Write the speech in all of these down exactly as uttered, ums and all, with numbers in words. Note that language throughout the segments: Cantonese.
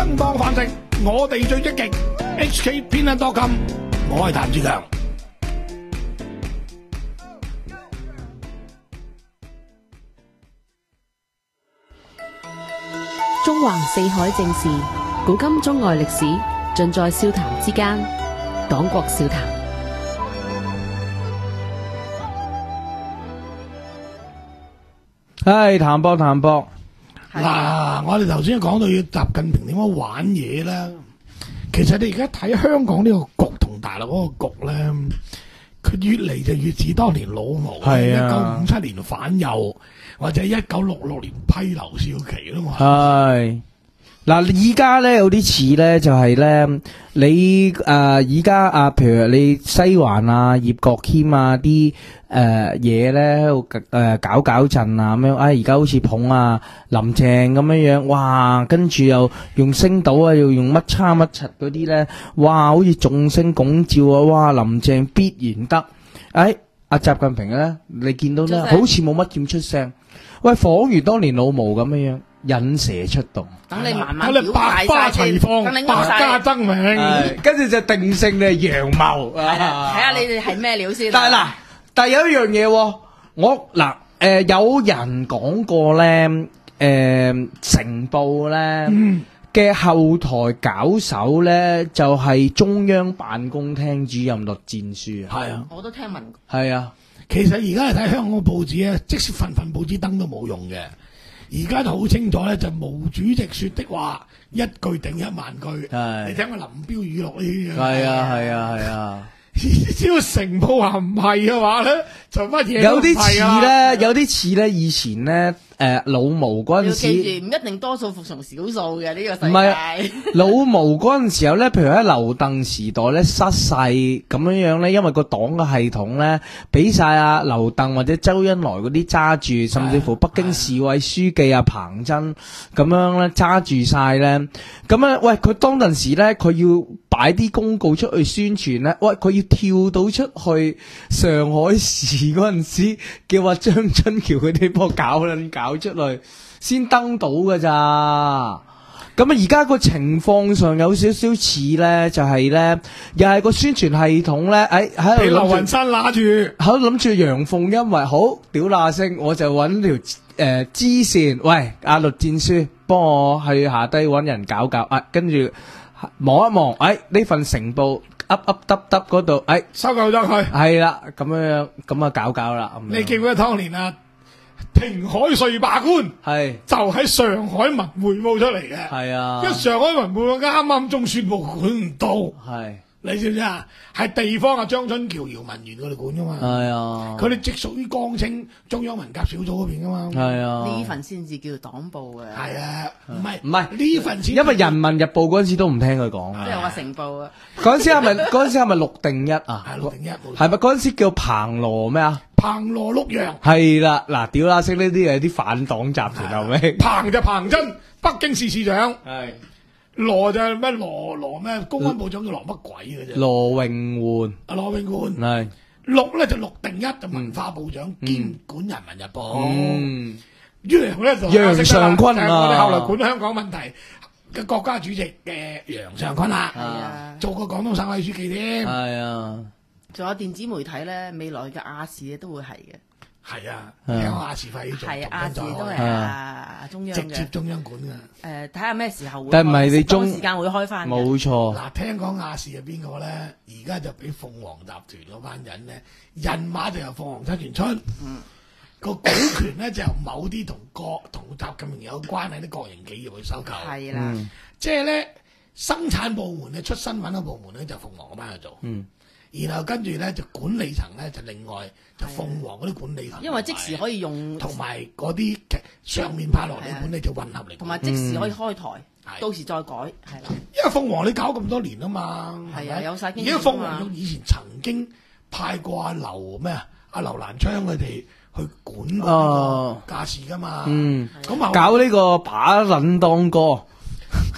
生當飯食，我哋最積極。H K 偏撚多金，我係譚志強。 中橫四海正事，古今中外歷史，盡在笑談之間。黨國笑談。 係譚博譚博嗱，我哋頭先講到要習近平點樣玩嘢啦。其實你而家睇香港呢個局同大陸嗰個局咧，佢越嚟就越似當年老毛，一九五七年反右，或者一九六六年批劉少奇啦嘛。 係嗱，而家咧有啲似咧，就係咧你誒，而家啊，譬如你西環啊、葉國謙啊啲誒嘢咧喺度誒搞搞震啊咁樣，啊而家好似捧啊林鄭咁樣樣，哇，跟住又用星島啊，又用乜叉乜柒嗰啲咧，哇，好似眾星拱照啊，哇，林鄭必然得，誒，阿習近平咧，你見到咧，好似冇乜點出聲，喂，仿如當年老毛咁樣樣。引蛇出洞， 等你慢慢表百花齊放，百家爭鳴， 跟住就定性你係陽謀。 睇下你哋係咩料先。 但係嗱，但係有一樣嘢，我嗱誒有人講過咧，誒成報咧嘅後台搞手咧就係中央辦公廳主任栗戰書啊。 係啊， 我都聽聞過。 係啊，其實而家嚟睇香港報紙咧，即使份份報紙登都冇用嘅。而家就好清楚咧，就毛主席說的話一句頂一萬句。你聽個林彪語錄呢啲嘢。係啊係啊係啊！ 只要成報話唔係嘅話咧，就乜嘢有啲似咧，有啲似咧，以前咧，誒老毛嗰陣時， 要記住唔一定多數服從少數嘅呢個世界。 唔係老毛嗰陣時候咧，譬如喺劉鄧時代咧失勢咁樣樣咧，因為個黨嘅系統咧俾晒阿劉鄧或者周恩來嗰啲揸住，甚至乎北京市委書記阿彭真咁樣咧揸住晒咧，咁樣喂佢當陣時咧，佢要擺啲公告出去宣傳咧，喂佢要跳到出去上海市嗰陣時，叫話張春橋佢哋幫我搞撚搞出嚟，先登到㗎咋。咁啊，而家個情況上有少少似咧，就係、是、咧，又係個宣傳系統咧，誒喺度。俾劉雲山揦住，喺度諗住陽奉陰違，好屌嗱聲，我就揾條誒支線，喂阿栗戰書，幫我去下低揾人搞搞，啊跟住望一望，誒呢份成報噏噏耷耷嗰度，誒收購咗佢， 係啦，咁樣樣咁啊搞搞啦。 你記唔記得當年啊？停海稅罷官係就喺上海文匯報出嚟嘅，係啊， 因為上海文匯報啱啱中宣部管唔到， 係你知唔知啊？係地方啊，張春橋、姚文元佢哋管噶嘛，係啊，佢哋直屬於江青中央文革小組嗰邊噶嘛，係啊， 呢份先至叫黨報嘅， 係啊，唔係唔係呢份先， 因為人民日報嗰陣時都唔聽佢講， 即係話成報啊， 嗰陣時係咪嗰陣時係咪陸定一啊？ 係陸定一， 係咪嗰陣時叫彭羅咩啊？ 彭羅陸陽係啦，嗱，屌啦，識呢啲係啲反黨集團後尾。 彭就彭真，北京市市長。 係羅就係咩羅羅咩？公安部長叫羅乜鬼嘅啫？ 羅永煥。 啊，羅永煥。係。陸咧就陸定一就文化部長，兼管人民日報。嗯。於嚟咧就楊尚昆啊， 我哋後來管香港問題嘅國家主席嘅楊尚昆啦。係啊。做過廣東省委書記添。係啊。 仲有電子媒體咧，未來嘅亞視都會係嘅。 係啊，聽亞視費做， 係亞視都係啊中央嘅， 直接中央管嘅。 誒，睇下咩時候會， 但係唔係你中時間會開翻。 冇錯。 嗱，聽講亞視係邊個咧？而家就俾鳳凰集團嗰班人咧，人馬就由鳳凰七傳出，嗯，個股權咧就由某啲同國同習近平有關係啲國營企業去收購。係啦，即係咧生產部門咧出新聞嘅部門咧就鳳凰嗰班去做。嗯。然後跟住咧就管理層咧就另外就鳳凰嗰啲管理層， 因為即時可以用同埋嗰啲上面派落嚟管理就混合嚟， 同埋即時可以開台，到時再改係啦。 因為鳳凰你搞咁多年啊嘛， 係啊有晒經驗。 而家鳳凰用以前曾經派過阿劉咩啊阿劉蘭昌佢哋去管個架勢噶嘛，嗯，咁搞呢個把撚當歌。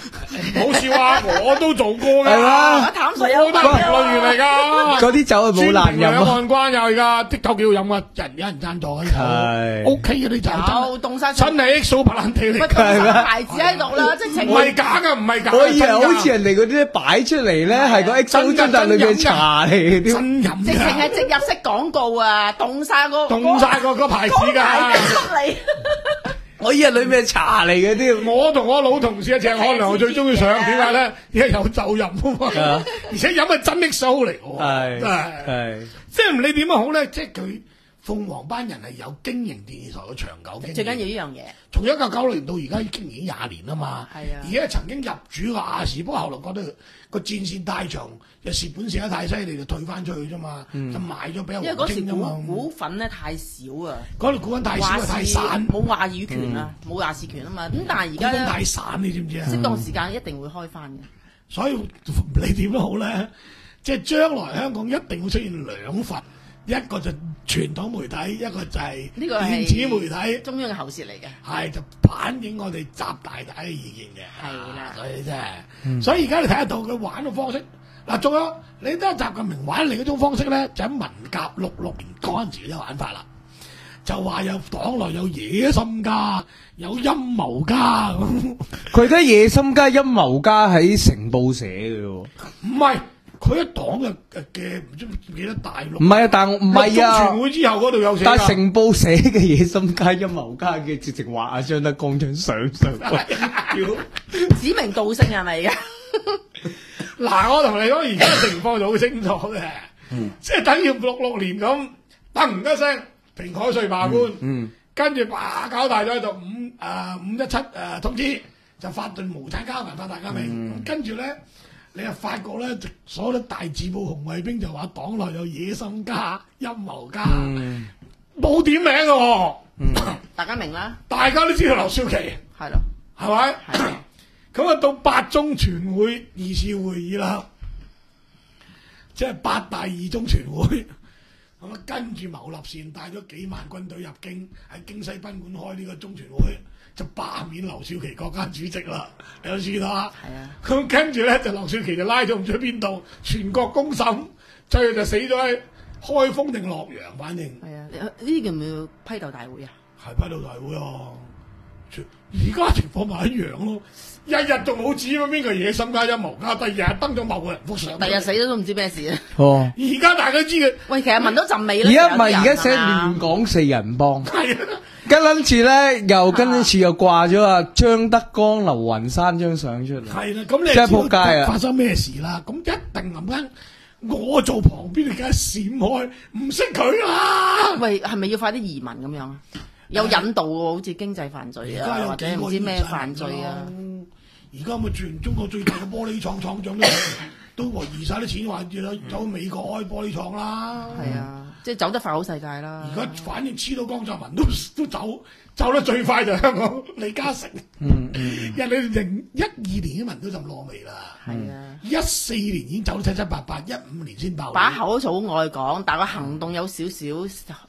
唔好笑啊！我都做過㗎， 係嘛淡水有我都係評論員嚟㗎。 嗰啲酒係冇難飲兩啊。 岸關又係㗎，啲酒幾好飲啊！人有人贊助嘅係 O K 嘅啲酒有凍晒真真係 X 蘇格蘭地嚟喂， 㗎， 凍晒牌子喺度啦，即係唔係假㗎，唔係假㗎。 我以為真㗎好似人哋嗰啲擺出嚟咧，係個 X O 真㗎樽裏邊茶嚟嘅啲。 真飲直情係㗎， 植入式廣告啊，凍晒個凍晒個個牌子個牌子㗎。 出嚟。 我以為裏面係茶嚟嘅啲。 我同我老同事啊，鄭漢良我最中意上，點解咧？因為有酒飲啊嘛，而且飲係真 X O 嚟喎， 係真係。 係即係唔理點樣好咧，即係佢鳳凰班人係有經營電視台嘅長久經驗。 最緊要呢樣嘢， 從一九九六年到而家已經已經廿年啦嘛。 係啊而且曾經入主個亞視，不過後來覺得個戰線太長，又蝕本蝕得太犀利，就退翻出去啫嘛，就賣咗俾阿因為嗰時股黃晶啫嘛。 股份咧太少啊， 嗰度股份太少啊，太散， 冇話語權啊，冇話事權啊嘛。咁但係而股份家咧， 太散，你知唔知啊？ 適當時間一定會開翻嘅。 所以唔理點都好咧，即係將來香港一定會出現兩份，一個就傳統媒體，一個就係呢個係電子媒體。 中央嘅喉舌嚟嘅。 係就反映我哋習大大嘅意見嘅， 係啦所以真係，所以而家你睇得到佢玩嘅方式，嗱，仲有你都係習近平玩另一種方式咧，就喺文革六六年嗰陣時嘅玩法啦，就話有黨內有野心家，有陰謀家咁， 佢睇野心家、陰謀家喺成報寫嘅喎。 唔係佢一黨嘅嘅唔知唔記得大陸， 唔係啊，但唔係中啊全。會之後嗰度有寫㗎， 但係成報寫嘅野心家、陰謀家嘅，直情話阿張德江張相上去。 指名道姓係咪㗎？ 嗱，我同你講，而家嘅情況就好清楚嘅，即係等於六六年咁，噔一聲，平海瑞罷官， 嗯跟住哇搞大咗就五誒、呃、五一七誒通知，就發動無產階級文化大革命，跟住咧你又發覺咧，所有大字報紅衛兵就話黨內有野心家、陰謀家，冇、點名嘅喎， 大家明啦， 大家都知道劉少奇係咯， 係咪？ 係啊咁啊，到八中全會二次會議啦，即係八大二中全會，咁啊跟住牟立善帶咗幾萬軍隊入京，喺京西賓館開呢個中全會，就罷免劉少奇國家主席啦。你有知道啊？ 係啊， 咁跟住咧就劉少奇就拉咗唔知去邊度，全國公審，最後就死咗喺開封定洛陽，反正係啊，呢啲叫唔叫批鬥大會啊？ 係批鬥大會啊！而家情況咪一樣咯，日日仲冇指咁邊個野心家、陰謀家，第二日登咗某個人幅相， 第日死咗都唔知咩事啊！ 哦， 而家大家知嘅喂，其實聞到陣味啦。 而家唔係有啲人而家寫係嘛亂港四人幫， 係啊， 跟跟住咧又跟住又掛咗啊張德江、劉雲山張相出嚟。 係啦，咁你真係就知仆街啊道發生咩事啦？咁一定咁間，我做旁邊，你梗係閃開，唔識佢啦。 喂，係咪要快啲移民咁樣啊？有引導喎，好似經濟犯罪啊， 而家有或者幾個唔知咩醫生犯罪啊？ 而家咪全中國最大嘅玻璃廠廠長都都話移晒啲錢，話要走美國開玻璃廠啦。 係啊，即係走得快好世界啦。 而家反正黐到江澤民都都走，走得最快就係香港李嘉誠。 嗯嗯， 人哋零一二年啲民都就落味啦， 係啊， 一四年已經走得七七八八，一五年先爆。 把口好愛講，但個行動有少少誒。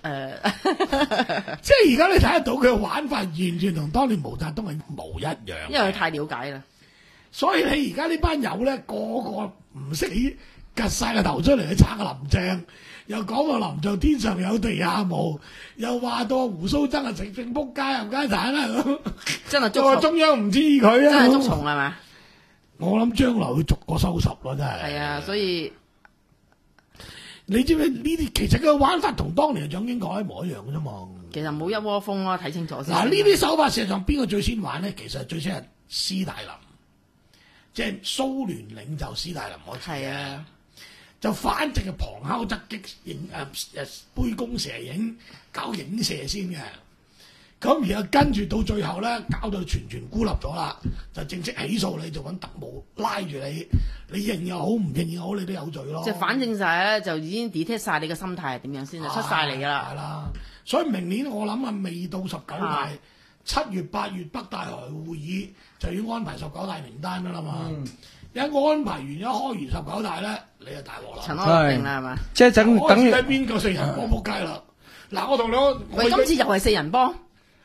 即係而家你睇得到佢嘅玩法，完全同當年毛澤東係無一樣。 因為佢太了解啦。 所以你而家呢班友咧，個個唔識起，趌晒個頭出嚟去撐個林鄭，又講個林鄭天上有地下無，又話到胡鬚曾啊直正仆街冚家產啦咁， 真係又話捉蟲， 中央唔知佢啊， 真係捉蟲係嘛？ 我諗將來會逐個收拾咯，真係。 係啊，所以你知唔知呢啲其實個玩法同當年嘅蔣經國一模一樣嘅啫嘛？ 其實冇一窩蜂咯，睇清楚先。 嗱，呢啲手法事實上邊個最先玩咧？其實最先係斯大林，即係蘇聯領袖斯大林嗰次係啊， 就反正係旁敲側擊影誒誒杯弓蛇影搞影射先嘅。咁然後跟住到最後咧，搞到全權孤立咗啦，就正式起訴你，就揾特務拉住你，你認又好，唔認又好，你都有罪咯。 即係反正晒咧，就已經 detect 晒你嘅心態係點樣先，就出晒嚟㗎係啦。 啦，所以明年我諗啊，未到十九大啊， 七月八月北大台會議就要安排十九大名單㗎啦嘛。 嗯一安排完一開完十九大咧，你就大鑊塵啦。 埃落定啦，係嘛？ 即係等等於開始喺邊個四人幫仆街啦？嗱，我同你講，我喂，今次又係四人幫，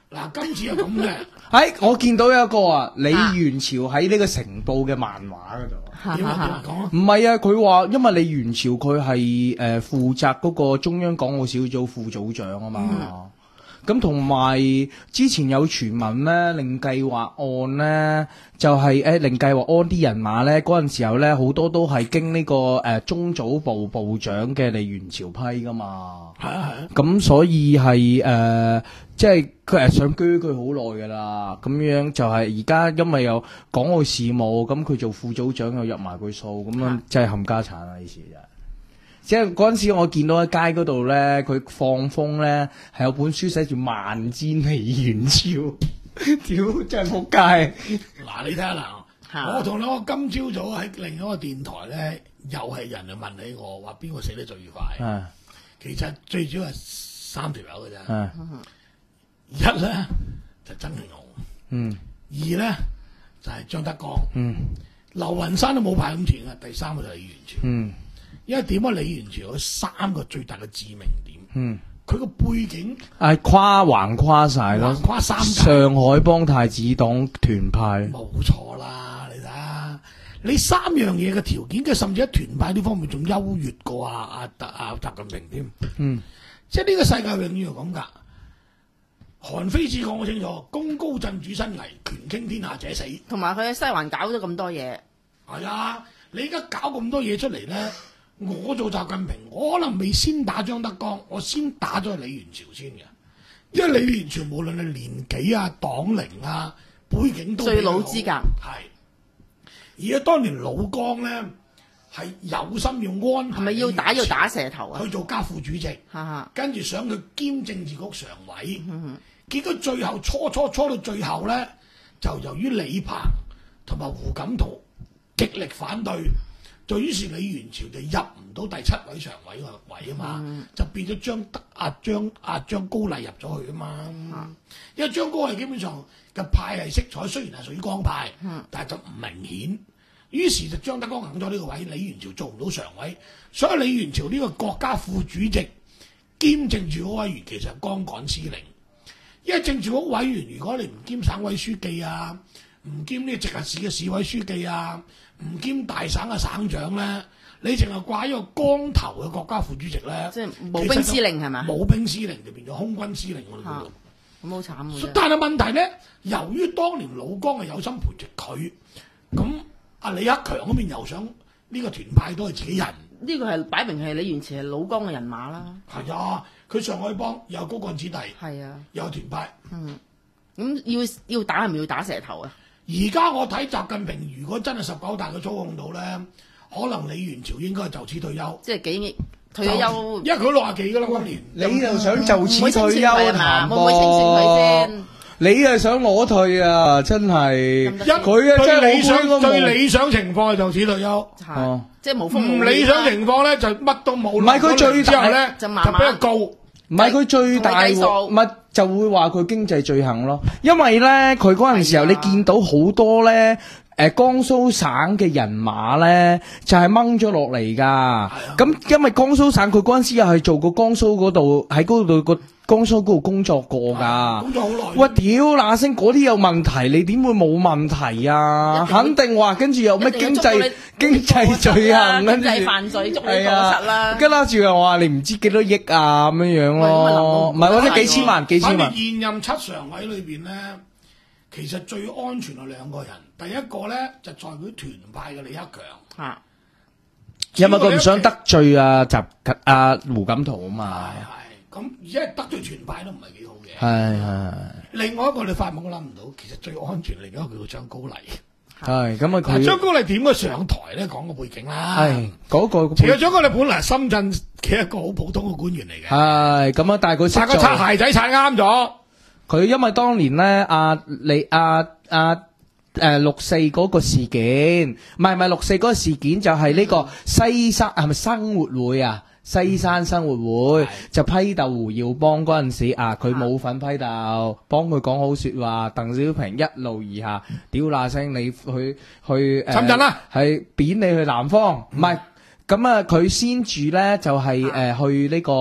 嗱，今次係咁嘅， 哎，我見到有一個啊，李元朝喺呢個成報嘅漫畫嗰度。 點啊點啊講啊！ 唔係啊，佢話因為李元朝佢係誒負責嗰個中央港澳小組副組長啊嘛。咁同埋之前有傳聞咧，令計劃案咧就係誒令計劃案啲人馬咧嗰陣時候咧好多都係經呢、這個誒、呃、中組部部長嘅李元朝批噶嘛。 係啊係啊。 咁所以係誒、呃、即係佢係想鋸佢好耐噶啦。咁樣就係而家因為有港澳事務，咁佢做副組長又入埋佢數，咁樣真係冚家產啊！呢次就。即係嗰陣時，我見到喺街嗰度咧，佢放風咧係有本書寫住萬戰李元朝，屌真係仆街！ 嗱，你睇下嗱，我同你我今朝早喺另一個電台咧，又係人就問起我話邊個死得最快？ 啊、 其實最主要係三條友嘅啫。 啊、 一咧就曾慶紅， 嗯， 二咧就係、是、張德江， 嗯， 劉雲山都冇排咁前嘅，第三個就係李元朝。嗯。因為點解李元朝有三個最大嘅致命點？嗯，佢個背景係跨橫跨晒咯， 橫跨三界。 上海幫太子黨團派， 冇錯啦！你睇下，你三樣嘢嘅條件，佢甚至喺團派呢方面仲優越過阿阿特阿習近平添。嗯，即係呢個世界永遠係咁㗎。韓非子講好清楚，功高震主身危，權傾天下者死。 同埋佢喺西環搞咗咁多嘢。 係啊，你而家搞咁多嘢出嚟咧。我做習近平，我可能未先打張德江，我先打咗李元朝先嘅，因為李元朝無論係年紀啊、黨齡啊、背景都最老資格。 係，而家當年老江咧係有心要安排， 係咪要打要打蛇頭啊？ 去做家副主席，跟住想佢兼政治局常委，嗯、結果最後初初初到最後咧，就由於李鵬同埋胡錦濤極力反對。就於是李元朝就入唔到第七位常委個位啊嘛，嗯、就變咗張德阿張阿張高麗入咗去啊嘛。嗯、因為張高麗基本上嘅派系色彩雖然係屬於江派，嗯、但係就唔明顯。於是就張德江硬咗呢個位，李元朝做唔到常委，所以李元朝呢個國家副主席兼政治局委員其實係光桿司令。因為政治局委員如果你唔兼省委書記啊，唔兼呢個直轄市嘅市委書記啊，唔兼大省嘅省長咧，你淨係掛一個光頭嘅國家副主席咧， 即係冇兵司令係嘛？ 冇兵司令就變咗空軍司令我哋叫做， 咁好慘嘅。 但係問題咧，由於當年老江係有心培植佢，咁阿李克強嗰邊又想呢個團派都係自己人， 呢個係擺明係李元朝係老江嘅人馬啦。 係啊，佢上海幫有高幹子弟， 係啊， 有團派， 嗯，咁要要打係咪要打蛇頭啊？ 而家我睇習近平，如果真係十九大嘅操控到咧，可能李元朝應該係就此退休。 即係幾退咗休， 因為佢六廿幾㗎啦，今年。 你又想就此退休談會唔會清算佢先？ 你又想攞退啊？真係，佢啊最理想最理想情況係就此退休。 係，即係冇風。 唔理想情況咧，就乜都冇。 唔係佢最之後咧， 就就俾佢告。 唔係佢最大鑊，唔係就會話佢經濟罪行咯。因為咧，佢嗰陣時候你見到好多咧，誒江蘇省嘅人馬咧，就係掹咗落嚟㗎。咁因為江蘇省佢嗰陣時又係做過江蘇嗰度喺嗰度個江蘇嗰度工作過㗎。 工作好耐。 喂，屌嗱聲嗰啲有問題，你點會冇問題啊？肯定話跟住有咩經濟經濟罪行，跟住經濟犯罪捉你過實啦。 跟住又話你唔知幾多億啊咁樣樣咯，唔係或者幾千萬幾千萬。 現任七常委裏邊咧，其實最安全係兩個人。第一個咧就代表團派嘅李克強。 嚇， 因為佢唔想得罪啊習啊胡錦濤啊嘛。 係係，咁而家得罪團派都唔係幾好嘅。 係係。 另外一個你發夢都諗唔到，其實最安全另一個叫做張高麗。 係咁啊！佢張高麗點樣上台咧？講個背景啦。 係嗰個。 其實張高麗本來係深圳嘅一個好普通嘅官員嚟嘅。 係咁啊！但係佢擦個擦鞋仔擦啱咗。 佢因為當年咧，阿李阿阿誒六四嗰個事件，唔係唔係六四嗰個事件，就係呢個西山係咪生活會啊？西山生活會、嗯、就批鬥胡耀邦嗰陣時啊，佢冇份批鬥，幫佢講好說話。鄧小平一怒而下，屌嗱聲，你去去深圳啦， 係貶你去南方，唔係咁啊！佢先住咧就係、是、誒、呃、去呢個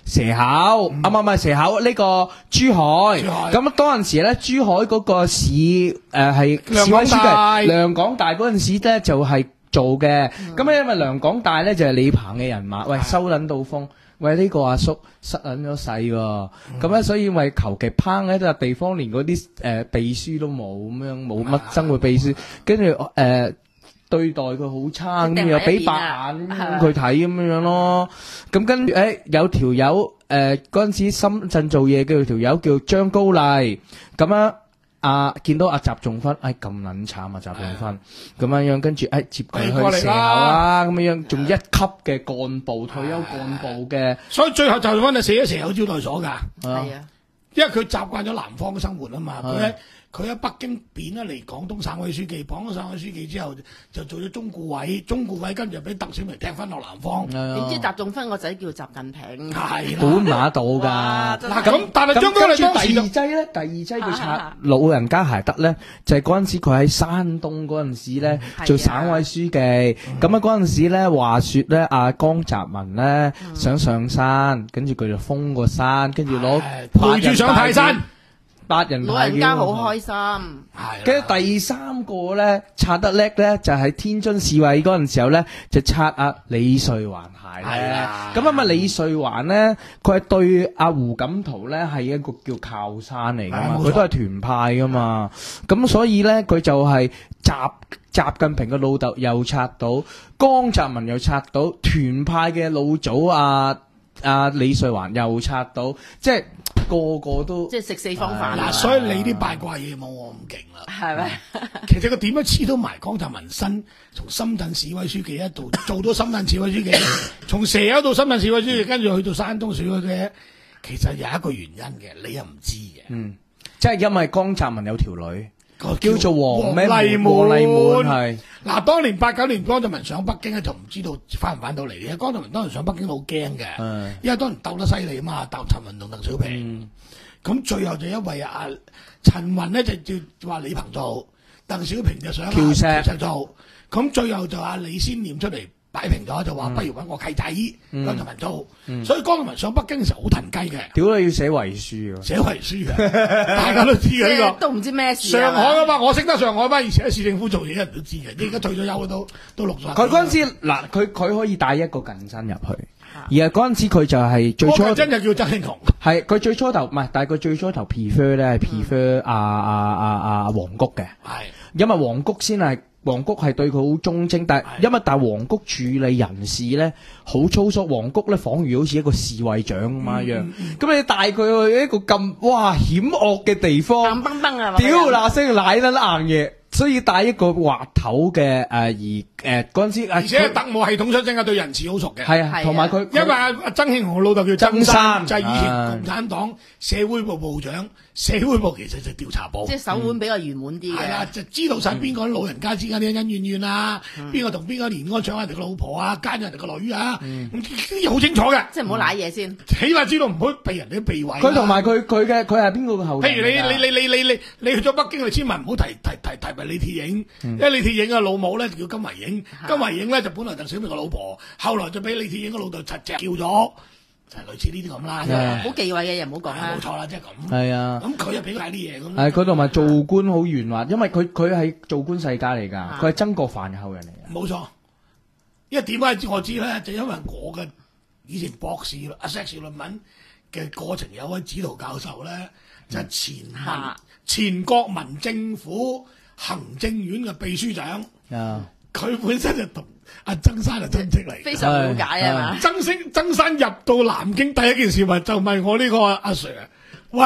蛇口，啊唔係唔係蛇口呢個珠海。 珠海咁嗰陣時咧，珠海嗰個市誒係梁市委書港大記梁港大嗰陣時咧就係做嘅。 嗯咁咧因為梁港大咧就係李鵬嘅人馬，喂收撚到風。喂，呢、個阿叔失撚咗勢喎，咁咧、所以咪求其烹喺笪地方，連嗰啲誒秘書都冇，咁樣冇乜生活秘書，跟住誒對待佢好差，咁定又俾白埋一邊啊眼係啊佢睇咁樣樣咯。咁跟住誒有條友誒嗰陣時深圳做嘢嘅條友叫張高麗，咁樣。啊！見到阿習仲勳，哎咁撚慘啊！習仲勳咁樣樣，跟住哎接佢哎過嚟去蛇口啦，咁樣樣，仲一級嘅幹部，退休幹部嘅， 所以最後就翻就寫咗蛇口招待所㗎， 係啊， 因為佢習慣咗南方嘅生活啊嘛，佢喺係佢喺北京變咗嚟廣東省委書記，廣東省委書記之後就做咗中顧委，中顧委跟住俾鄧小平踢翻落南方， 點知習仲勳個仔叫習近平， 係本啦。 馬到㗎。 哇真係嗱咁，但係張高麗當時就第二劑咧，第二劑佢拆老人家鞋得咧，就係嗰陣時佢喺山東嗰陣時咧嗯做省委書記，咁啊嗰陣時咧話説咧阿江澤民咧想上山，跟住佢就封個山，跟住攞陪住上泰山， 八人老人家好開心， 係跟住第三個咧拆得叻咧，就喺天津市委嗰陣時候咧，就拆阿李瑞環鞋係咧啦。 咁啊嘛，李瑞環咧，佢係對阿胡錦濤咧係一個叫靠山嚟噶嘛， 係冇錯佢都係團派噶嘛。咁所以咧，佢就係習習近平嘅老豆又拆到，江澤民又拆到，團派嘅老祖啊啊李瑞環又拆到，即係個個都即係食四方飯嗱， 啊， 所以你啲八卦嘢冇我咁勁啦。 係咪？ 其實佢點樣黐到埋江澤民身？從深圳市委書記一度做到深圳市委書記，從蛇口到深圳市委書記，跟住去到山東市委嘅，其實有一個原因嘅，你又唔知嘅。 嗯，即係因為江澤民有條女。 個叫做黃咩麗滿黃麗滿滿係嗱，當年八九年江澤民上北京咧，就唔知道翻唔翻到嚟嘅。江澤民當年上北京好驚嘅， 嗯因為當年鬥得犀利啊嘛，鬥陳雲同鄧小平。咁、最後就因為阿陳雲咧就叫話李鵬做，鄧小平就想阿喬石喬石做。咁最後就阿李先念出嚟擺平咗，就話不如揾我契仔江澤民做。所以江澤民上北京嘅時候好騰雞嘅， 屌你要寫遺書喎！ 寫遺書嘅，大家都知即嘅呢個。 係都唔知咩事啊上海啊嘛，我識得上海班，以前喺市政府做嘢，人都知嘅。而家退咗休都都六十。 佢嗰陣時嗱，佢佢可以帶一個近身入去，而係嗰陣時佢就係最初嗰個真就叫曾慶紅。 係佢最初頭唔係，但係佢最初頭 prefer 咧係 prefer 阿阿阿阿黃谷嘅， 係因為黃谷先係。黃谷係對佢好忠貞，但係因為但係黃谷處理人事咧好粗疏，黃谷咧仿如好似一個侍衛長咁樣樣。咁、你帶佢去一個咁哇險惡嘅地方， 硬崩崩啊！ 屌嗱聲奶得硬嘢，所以帶一個滑頭嘅誒而誒嗰陣時， 而且係佢特務系統出身嘅，對人事好熟嘅。 係啊， 係啊同埋佢因為阿阿曾慶紅老豆叫曾曾山， 山就係以前啊共產黨社會部部長，社會部其實就調查部即。係手腕比較圓滿啲係啦， 嘅， 就知道晒邊個老人家之間啲恩怨怨啊，邊個同邊個連安搶人哋個老婆啊，奸咗人哋個女啊，咁啲嘢好清楚嘅。 即係唔好舐嘢先。 起碼知道唔好避人哋啲避諱啊。 佢同埋佢佢嘅佢係邊個嘅後人譬如你嚟㗎你你你你你你去咗北京，你千萬唔好提提提提埋李鐵影，因為李鐵影嘅老母咧叫金維影，金維影咧就本來鄧小平個老婆，後來就俾李鐵影個老豆柒隻叫咗，就係類似呢啲咁啦。 係啊好忌諱嘅嘢唔好講啦係冇。錯啦，即係咁。 係啊。 咁佢又俾佢啲嘢咁。 係佢同埋做官好圓滑，因為佢佢係做官世家嚟㗎， 啊佢係曾國藩嘅後人嚟㗎。 冇錯，因為點解我知咧？就因為我嘅以前博士阿碩士論文嘅過程有位指導教授咧，就係前民嚇前國民政府行政院嘅秘書長。 啊， 佢本身就同阿曾生係親戚嚟嘅。 非常了解啊嘛。 曾生曾生入到南京第一件事咪就問我呢個阿阿 Sir，喂，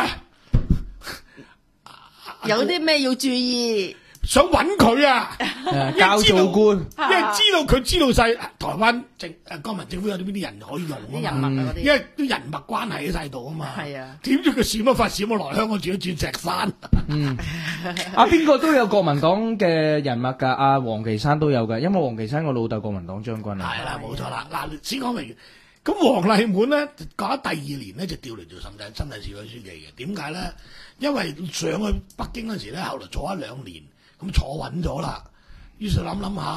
有啲咩要注意？ 想揾佢啊， 誒教做官， 因為知道佢知道晒台灣政誒國民政府有啲邊啲人可以用啲人啊嘛， 脈啊嗰啲， 因為啲人脈關係喺晒度啊嘛。 係啊， 點知佢閃乜法閃咗來香港住咗鑽石山？ 啊邊個都有國民黨嘅人物㗎，阿黃岐山都有㗎，因為黃岐山個老豆國民黨將軍啊。 係啦，冇錯啦。嗱，先講明，咁黃麗滿咧搞咗第二年咧就調嚟做深圳深圳市委書記嘅。點解咧？因為上去北京嗰時咧，後來坐一兩年，咁坐穩咗啦。於是諗諗下，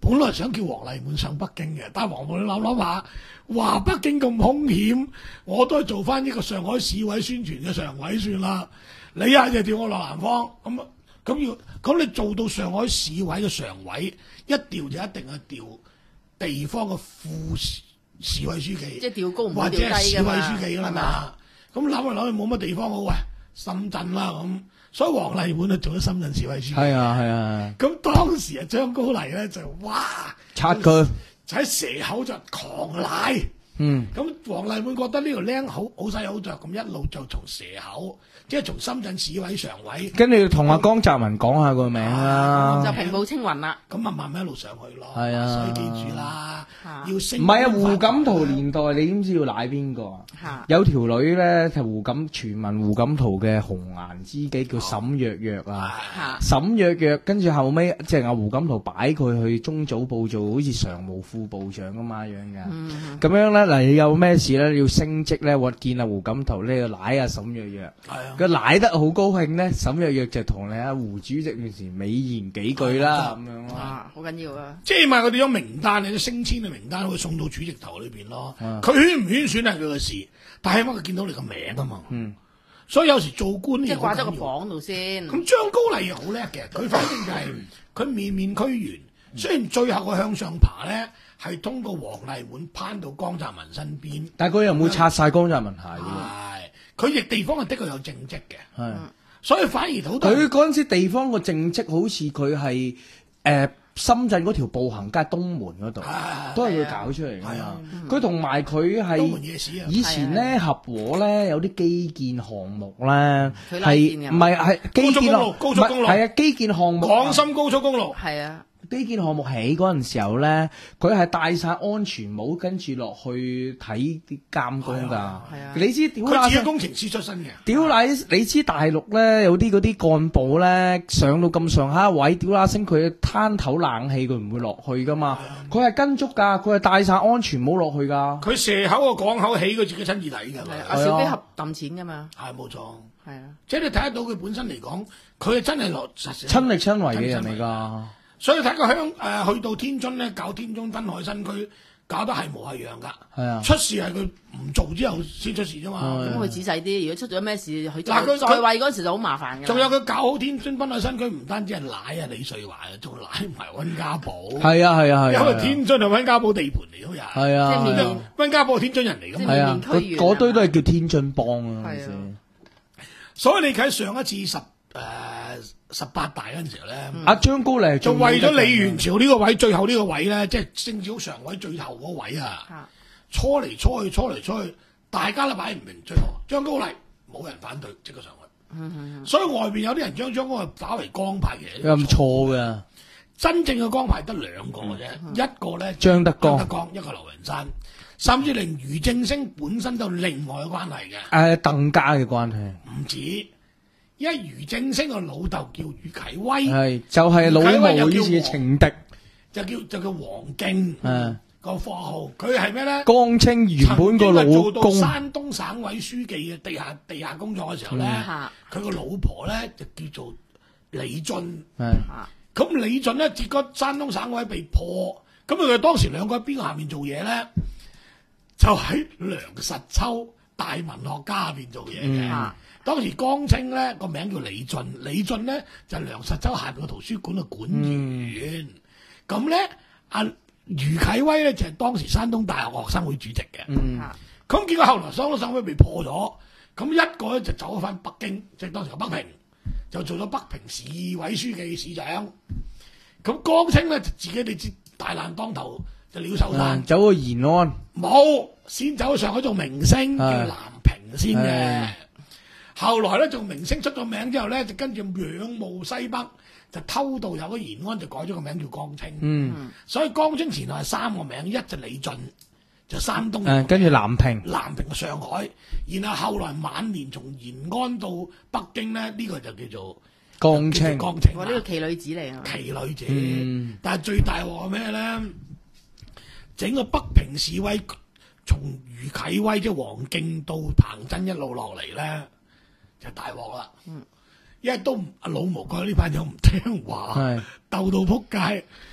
本來想叫黃麗滿上北京嘅，但係黃麗滿諗諗下，話北京咁兇險，我都係做翻呢個上海市委宣傳嘅常委算啦。你一係就調我落南方，咁咁要咁你做到上海市委嘅常委，一調就一定係調地方嘅副市市委書記， 即係調高唔會調或者係市委低㗎嘛書記㗎啦係嘛嘛。咁諗嚟諗去冇乜地方好，喂，深圳啦咁，所以黃麗滿就做咗深圳市委書記。 係啊係啊， 咁當時啊張高麗咧就哇， 拆佢， 就喺蛇口就狂賴。 嗯， 咁黃麗滿覺得呢條僆好好細好着，咁一路就從蛇口，即係從深圳市委常委， 跟住同阿江澤民講下個名啦。 就平步青雲啦。 咁啊慢慢一路上去咯。 係啊所以記住啦， 啊要升。 唔係啊，胡錦濤年代你點知要賴邊個啊？ 嚇有條女咧係胡錦傳聞胡錦濤嘅紅顏知己叫沈若若啊。 嚇沈若若跟住後尾即係阿胡錦濤擺佢去中組部做好似常務副部長咁樣樣嘅。 嗯咁樣咧嗱，你有咩事咧要升職咧，我見阿胡錦濤咧要賴阿沈若若。 係啊， 佢賴得好高興咧，沈若若就同你阿胡主席面前美言幾句啦，咁樣咯。 啊，好緊要啊！ 即係買佢哋張名單，你啲升遷嘅名單會送到主席頭裏邊咯。 啊佢圈唔圈選係佢嘅事，但係起碼佢見到你個名啊嘛。 嗯， 所以有時做官即係掛咗個呢個好緊要榜度先。 咁張高麗又好叻嘅，佢反正就係佢面面俱圓。雖然最後佢向上爬咧，係通過黃麗滿攀到江澤民身邊， 但係佢又冇擦晒江澤民鞋嘅。 係佢亦地方係的確有政績嘅， 係所以反而好多佢嗰陣時地方個政績好似佢係誒深圳嗰條步行街東門嗰度， 啊都係佢搞出嚟㗎係啊嘛。佢同埋佢東門係夜市啊， 以前咧合和咧有啲基建項目咧佢拉係線㗎唔係係基建項高速公路高速公路唔係係啊基建項目啊。 廣深高速公路係啊， 基建項目起嗰陣時候咧，佢係戴晒安全帽，跟住落去睇啲監工㗎。 係啊係啊你知屌乸聲佢自己工程師出身嘅， 屌乸，你知大陸咧有啲嗰啲幹部咧上到咁上下位，屌乸聲佢攤頭冷氣，佢唔會落去噶嘛。佢係跟足㗎，佢係戴晒安全帽落去㗎。 佢蛇口個港口起，佢自己親自睇㗎嘛係啊，阿小飛俠揼錢㗎嘛。 係冇錯。 係啊， 即係你睇得到佢本身嚟講，佢係真係落實親力親為嘅人嚟㗎。 所以睇個香誒去到天津咧，搞天津濱海新區，搞得係模係樣㗎。 係啊出事係佢唔做之後先出事啫嘛。 咁佢仔細啲，如果出咗咩事，佢嗱佢在在位嗰時就好麻煩㗎。 仲有佢搞好天津濱海新區，唔單止係奶啊李瑞華啊，仲奶埋温家寶。 係啊係啊係啊。 因為天津係温家寶地盤嚟㗎又。 係啊。 即係面面係啊温家寶係天津人嚟㗎嘛。 係啊， 面面俱圓嗰嗰堆都係叫天津幫啊。 係啊所以你睇上一次十誒十八大嗰陣時候咧。 阿張高麗就為咗李元朝呢個位，最後呢個位咧，即係政治局常委最後嗰位啊， 嚇搓嚟搓去，搓嚟搓去，大家都擺唔明，最後張高麗冇人反對，即刻上去。所以外邊有啲人將張高麗打為江派嘅， 咁錯㗎。 真正嘅江派得兩個嘅啫，一個咧張德江張德江，一個劉雲山，甚至令俞正聲本身都有另外嘅關係嘅， 誒鄧家嘅關係唔止。因為俞正聲個老豆叫俞啟威， 係就係老毛以前嘅情敵。 就叫就叫黃敬。 誒個貨號，佢係咩咧？ 江青原本個老曾經係做到公山東省委書記嘅地下地下工作嘅時候咧， 嗯佢個老婆咧就叫做李俊。 係嚇咁李俊咧，結果山東省委被破，咁佢哋當時兩個喺邊個下面做嘢咧？就喺梁實秋大文學家下邊做嘢嘅。 嗯當時江青咧個名叫李俊，李俊咧就係梁實秋下邊個圖書館嘅館員。咁咧阿俞啟威咧就係當時山東大學學生會主席嘅。 嗯嚇咁結果後來山東省委被破咗，咁一個咧就走咗翻北京，即係當時嘅北平，就做咗北平市委書記市長。咁江青咧就自己你知大難當頭就鳥獸散， 走去延安。 冇先走上海做明星，叫係南平先嘅係。 後來咧做明星出咗名之後咧，就跟住仰慕西北，就偷渡入咗延安，就改咗個名叫江青。 嗯所以江青前後係三個名，一就李俊，就山東人誒，跟住南平。 南平嘅上海，然後後來晚年從延安到北京咧，呢、個就叫做江青。 叫做江青我呢個奇女子嚟啊！ 奇女子。 嗯但係最大鑊係咩咧？整個北平市委從俞啟威即係黃敬到彭真一路落嚟咧，就大鑊啦。 嗯因為都唔阿老毛覺得呢班友唔聽話， 係鬥到撲街。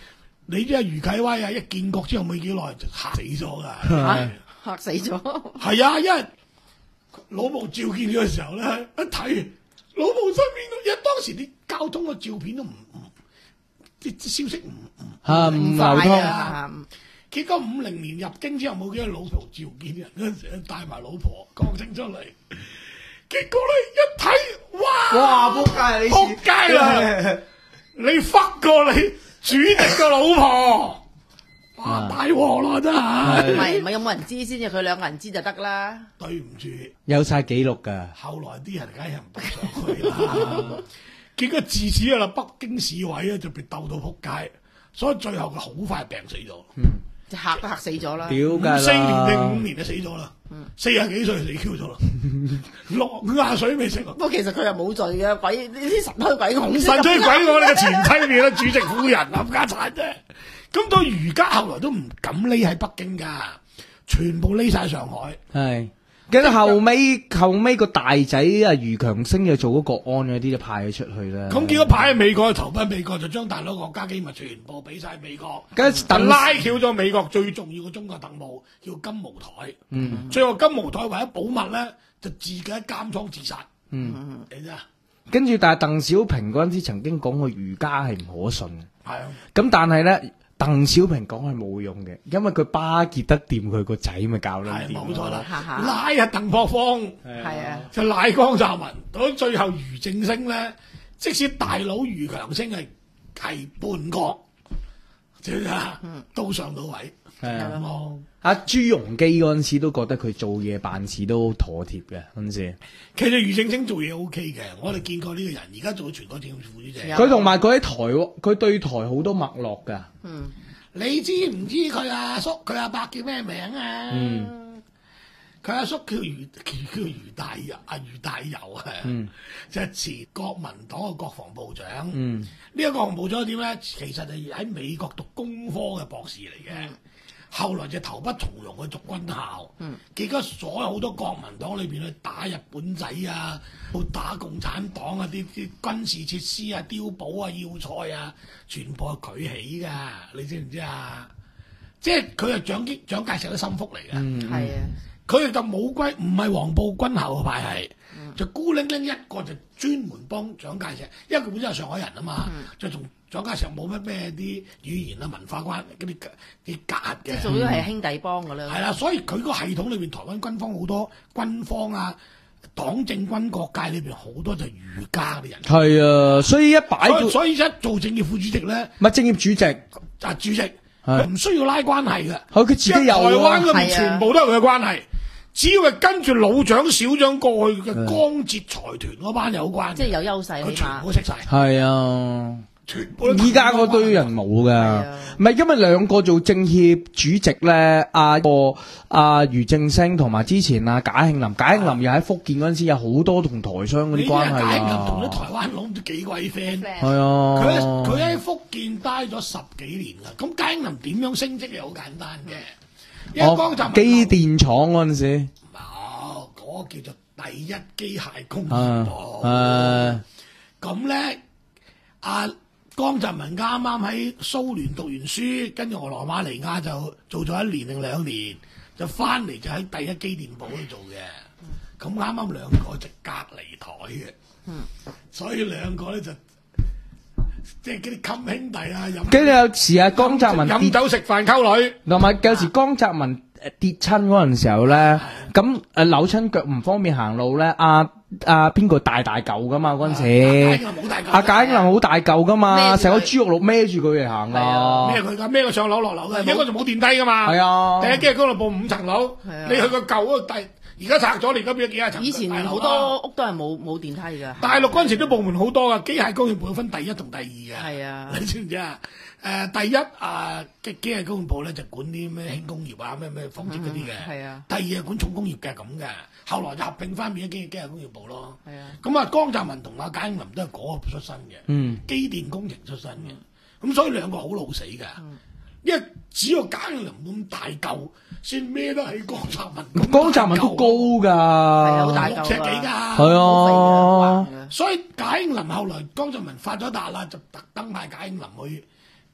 你知啊，余啟威啊，一建國之後冇幾耐就嚇死咗㗎。 嚇嚇死咗。 係啊，因為老毛召見佢嘅時候咧，一睇老毛身邊，因為當時啲交通嘅照片都唔唔啲啲消息唔唔嚇唔流快通。 啊！ 結果五零年入京之後冇幾多老婆召見人嗰陣時，帶埋老婆郭靖出嚟，結果咧一睇，哇！ 哇！仆街你仆街啦！你忽過你主席個老婆，哇！大鑊啦真唔係。 係唔係有冇人知先至？佢兩個人知就得啦。 對唔住， 有晒記錄㗎。 後來啲人梗係唔俾上去啦。結果自此啊，北京市委咧就被鬥到仆街，所以最後佢好快病死咗。 就嚇都嚇死咗啦。 屌㗎五四年定五啦！ 年就死咗啦，四廿幾歲就死 Q 咗啦，六五廿歲未食啊！ 不過其實佢又冇罪嘅，鬼呢啲神推鬼恐神追鬼我哋嘅前妻面啦，主席夫人冚家產啫。咁到而家後來都唔敢匿喺北京㗎，全部匿晒上海。 係。跟住後尾後尾個大仔啊余強聲就做咗國安嗰啲就派咗出去啦。 咁結果派喺美國，投奔美國就將大佬國家機密全部俾晒美國， 跟住等就拉翹咗美國最重要嘅中國特務叫金毛台。 嗯最後金毛台為咗保密咧，就自己喺監倉自殺。 嗯， 你知啊？ 跟住但係鄧小平嗰陣時曾經講過儒家係唔可信嘅。 係啊。 咁但係咧，鄧小平講係冇用嘅，因為佢巴結得掂佢個仔，咪搞得係掂。 冇錯啦， 哈哈拉啊鄧樸方， 係啊， 就賴江澤民，到最後俞正聲咧，即使大佬俞強聲係係叛國，即係啊都上到位， 係啊咁咯。 阿朱鎔基嗰陣時都覺得佢做嘢辦事都好妥貼嘅嗰陣時。 其實俞正聲做嘢 O K 嘅，我哋見過呢個人，而家做咗全國政協副主席。 有佢同埋佢喺台喎，佢對台好多脈絡㗎。 嗯， 你知唔知佢阿叔佢阿伯叫咩名啊？ 嗯， 佢阿叔叫俞叫叫俞大猷，阿俞大猷啊， 嗯就係前國民黨嘅國防部長。 嗯呢個國防部長點咧？其實係喺美國讀工科嘅博士嚟嘅，後來就投不從容去讀軍校。 嗯結果所有好多國民黨裏邊去打日本仔啊，去打共產黨啊，啲啲軍事設施啊、碉堡啊、要塞啊，全部係佢起㗎。你知唔知啊？即係佢係蔣經蔣介石嘅心腹嚟嘅。 嗯， 係啊， 佢哋就冇歸，唔係黃埔軍校嘅派系，就孤零零一個就專門幫蔣介石，因為佢本身係上海人啊嘛，就同蔣介石冇乜咩啲語言啊、文化關嗰啲啲隔閡嘅。 即係做咗係兄弟幫㗎啦。 係啦，所以佢個系統裏邊，台灣軍方好多軍方啊、黨政軍各界裏邊好多就係儒家嘅人。 係啊，所以一擺所以到所以一做政協副主席咧， 咪政協主席， 啊主席佢唔需要拉關係嘅。 佢佢自己有因為台灣嗰喎。 邊係啊全部都係佢嘅關係，只要係跟住老蔣小蔣過去嘅江浙財團嗰班有關嘅， 即係有優勢佢全起碼部。識晒， 係啊。 全部都依家嗰堆人冇係噶啊， 唔係因為兩個做政協主席咧，阿個阿俞正聲同埋之前阿賈慶林，賈慶林又喺福建嗰陣時有好多同台商嗰你知啊， 啲關係解禁同啲啊， 台灣佬唔知幾鬼 friend。 係佢喺啊， 佢喺福建待咗十幾年㗎，咁解林點樣升職係好簡單嘅，因為江澤哦，機民電廠嗰陣時， 哦，嗰、個叫做第一機械工業啊部。 誒， 咁咧，阿江澤民啱啱喺蘇聯讀完書，跟住俄羅馬尼亞就做咗一年定兩年，就翻嚟就喺第一機電部嗰度做嘅。咁啱啱兩個就隔離台嘅，所以兩個咧就即係嗰啲襟兄弟啊，飲跟住有時阿江澤民跌， 飲酒食飯溝女。 同埋有時江澤民誒跌親嗰陣時候咧，咁誒扭親腳唔方便行路咧，阿阿邊個大大嚿噶嘛嗰陣時。 冇大阿賈英林好大嚿噶嘛， 孭住佢成個豬肉佬孭住佢嚟行係啊噶。 孭佢㗎，孭佢上樓落樓㗎，因為嗰度冇電梯㗎嘛。 係啊， 第一機械工業部五層樓， 係啊你去個舊嗰個第，而家拆咗，你而家變咗幾廿層。 以前好大樓啊多屋都係冇冇電梯㗎。 大陸嗰陣時都部門好多噶，機械工業部有分第一同第二嘅。 係啊你知唔知啊？誒、第一啊嘅機械工業部咧就管啲咩輕工業啊、咩咩紡織嗰啲嘅。 係啊第二係管重工業嘅咁嘅，後來就合併翻變咗機機械工業部咯。 係啊咁啊，江澤民同阿賈英林都係嗰個出身嘅， 嗯機電工程出身嘅。咁所以兩個好老死㗎，因為只有賈英林咁大嚿，先孭得起江澤民咁江澤民都高㗎， 係啊，好大嚿六尺幾㗎。 係好肥啊， 嘅所以賈英林後來江澤民發咗達啦，就特登派賈英林去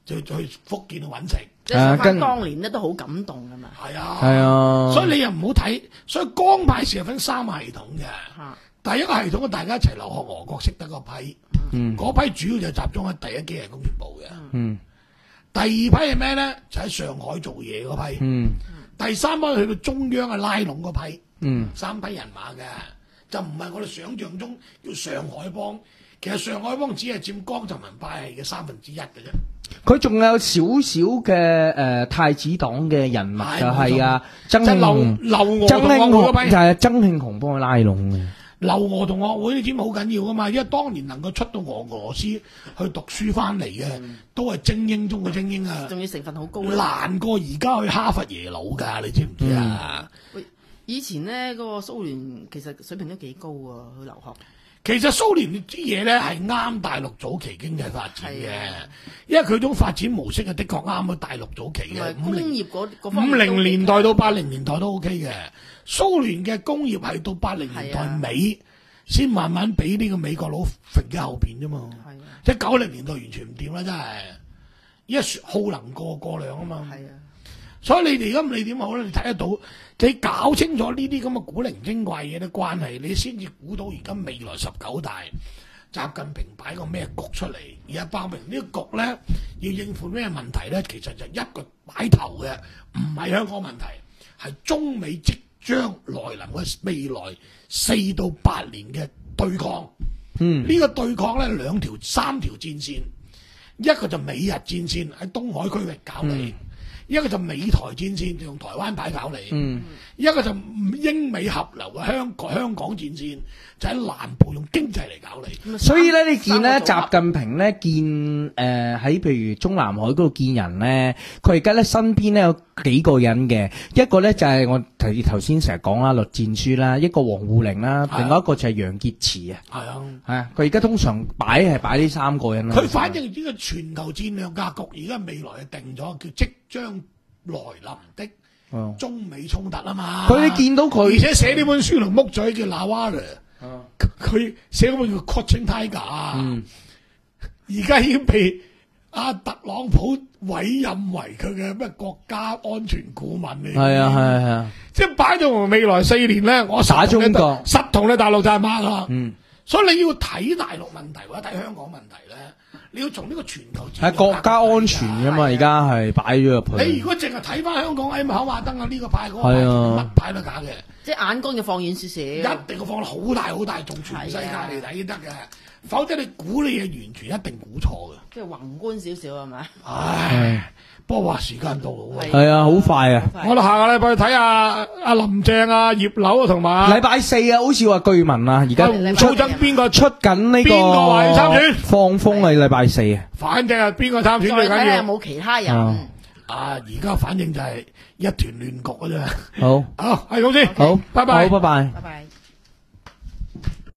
就去福建去揾食。 即係想跟翻當年咧都好感動噶嘛。 係啊， 係啊， 所以你又唔好睇，所以江派是係分三個系統嘅。 嚇第一個系統大家一齊留學俄國識得嗰批， 嗯嗰批主要就集中喺第一機械工業部嘅。 嗯第二批係咩咧？就喺上海做嘢嗰批。 嗯第三批去到中央嘅拉攏嗰批。 嗯， 三批人馬嘅，就唔係我哋想象中叫上海幫。其實上海幫只係佔江澤民派系嘅三分之一嘅啫。 佢仲有少少嘅誒太子黨嘅人物就係啊曾即係劉慶紅， 劉曾慶俄同學會嗰批紅就。係曾慶紅幫佢拉攏嘅。 劉俄同學會你知唔知好緊要噶嘛？因為當年能夠出到俄俄羅斯去讀書翻嚟嘅，都係精英中嘅精英啊！ 仲要成分好高啦。 難過而家去哈佛耶魯㗎，你知唔知啊？ 喂，以前咧嗰個蘇聯其實水平都幾高啊，去留學。 其實蘇聯啲嘢咧係啱大陸早期經濟發展嘅係啊， 因為佢種發展模式係的確啱咗大陸早期嘅同埋工五零業嗰嗰方面都五零年代到八零年代都 OK 嘅。蘇聯嘅工業係到八零年代係啊尾先慢慢俾呢個美國佬揈喺後邊啫嘛。 係啊即係九零年代完全唔掂啦，真係，因為耗能過過量啊嘛。 係啊， 所以你哋而家你點好咧？你睇得到，你搞清楚呢啲咁嘅古靈精怪嘢嘅關係，你先至估到而家未來十九大習近平擺個咩局出嚟。而家包明呢個局咧，要應付咩問題咧？其實就一個擺頭嘅，唔係香港問題，係中美即將來臨嘅未來四到八年嘅對抗。 嗯呢個對抗咧兩條三條戰線，一個就美日戰線喺東海區域搞你，一個就美台戰線就用台灣牌搞你， 嗯一個就英美合流嘅香港香港戰線就喺南部用經濟嚟搞你。 咁啊所以咧，你見咧， 三習近平咧見誒喺譬如中南海嗰度見人咧，佢而家咧身邊咧有幾個人嘅，一個咧就係我頭頭先成日講啦，栗戰書啦，一個王滬寧啦， 係啊另外一個就係楊潔篪啊， 係啊， 係啊，佢而家通常擺係擺呢三個人啦。 佢反正呢個全球戰略格局而家未來係定咗，叫即將來臨的哦中美衝突啊嘛。 佢哋見到佢而且寫呢本書同木嘴叫 Nawara。 哦佢寫嗰本叫 Crouching Tiger 啊， 嗯而家已經被阿特朗普委任為佢嘅咩國家安全顧問嚟。 係啊係啊係啊， 即係擺到未來四年咧，我實打同你中國實同你大陸大媽啦。 嗯， 所以你要睇大陸問題或者睇香港問題咧，你要從呢個全球戰略係國家安全噶嘛，而家係擺咗入去。 你如果淨係睇翻香港，哎跑馬燈啊，呢個派嗰個派， 係啊乜派都假嘅。 即係眼光要放遠少少。 一定要放得好大好大，仲全世界嚟睇先得嘅，否則你估你嘢完全一定估錯嘅。 即係宏觀少少係咪？ 唉，不過話時間到啦喎， 係啊，好快啊！ 我哋下個禮拜去睇下阿林鄭啊、葉劉啊同埋禮拜四啊，好似話據聞啊，而家阿胡素珍邊個出？ 出緊呢個邊個話要參選放風係禮拜四啊。 反正係邊個參選最再睇下有緊要。 冇其他哦人。 啊，而家反正就係一團亂局嘅啫。 好， 好，係咁先。 好， 拜拜好，拜拜。 拜拜。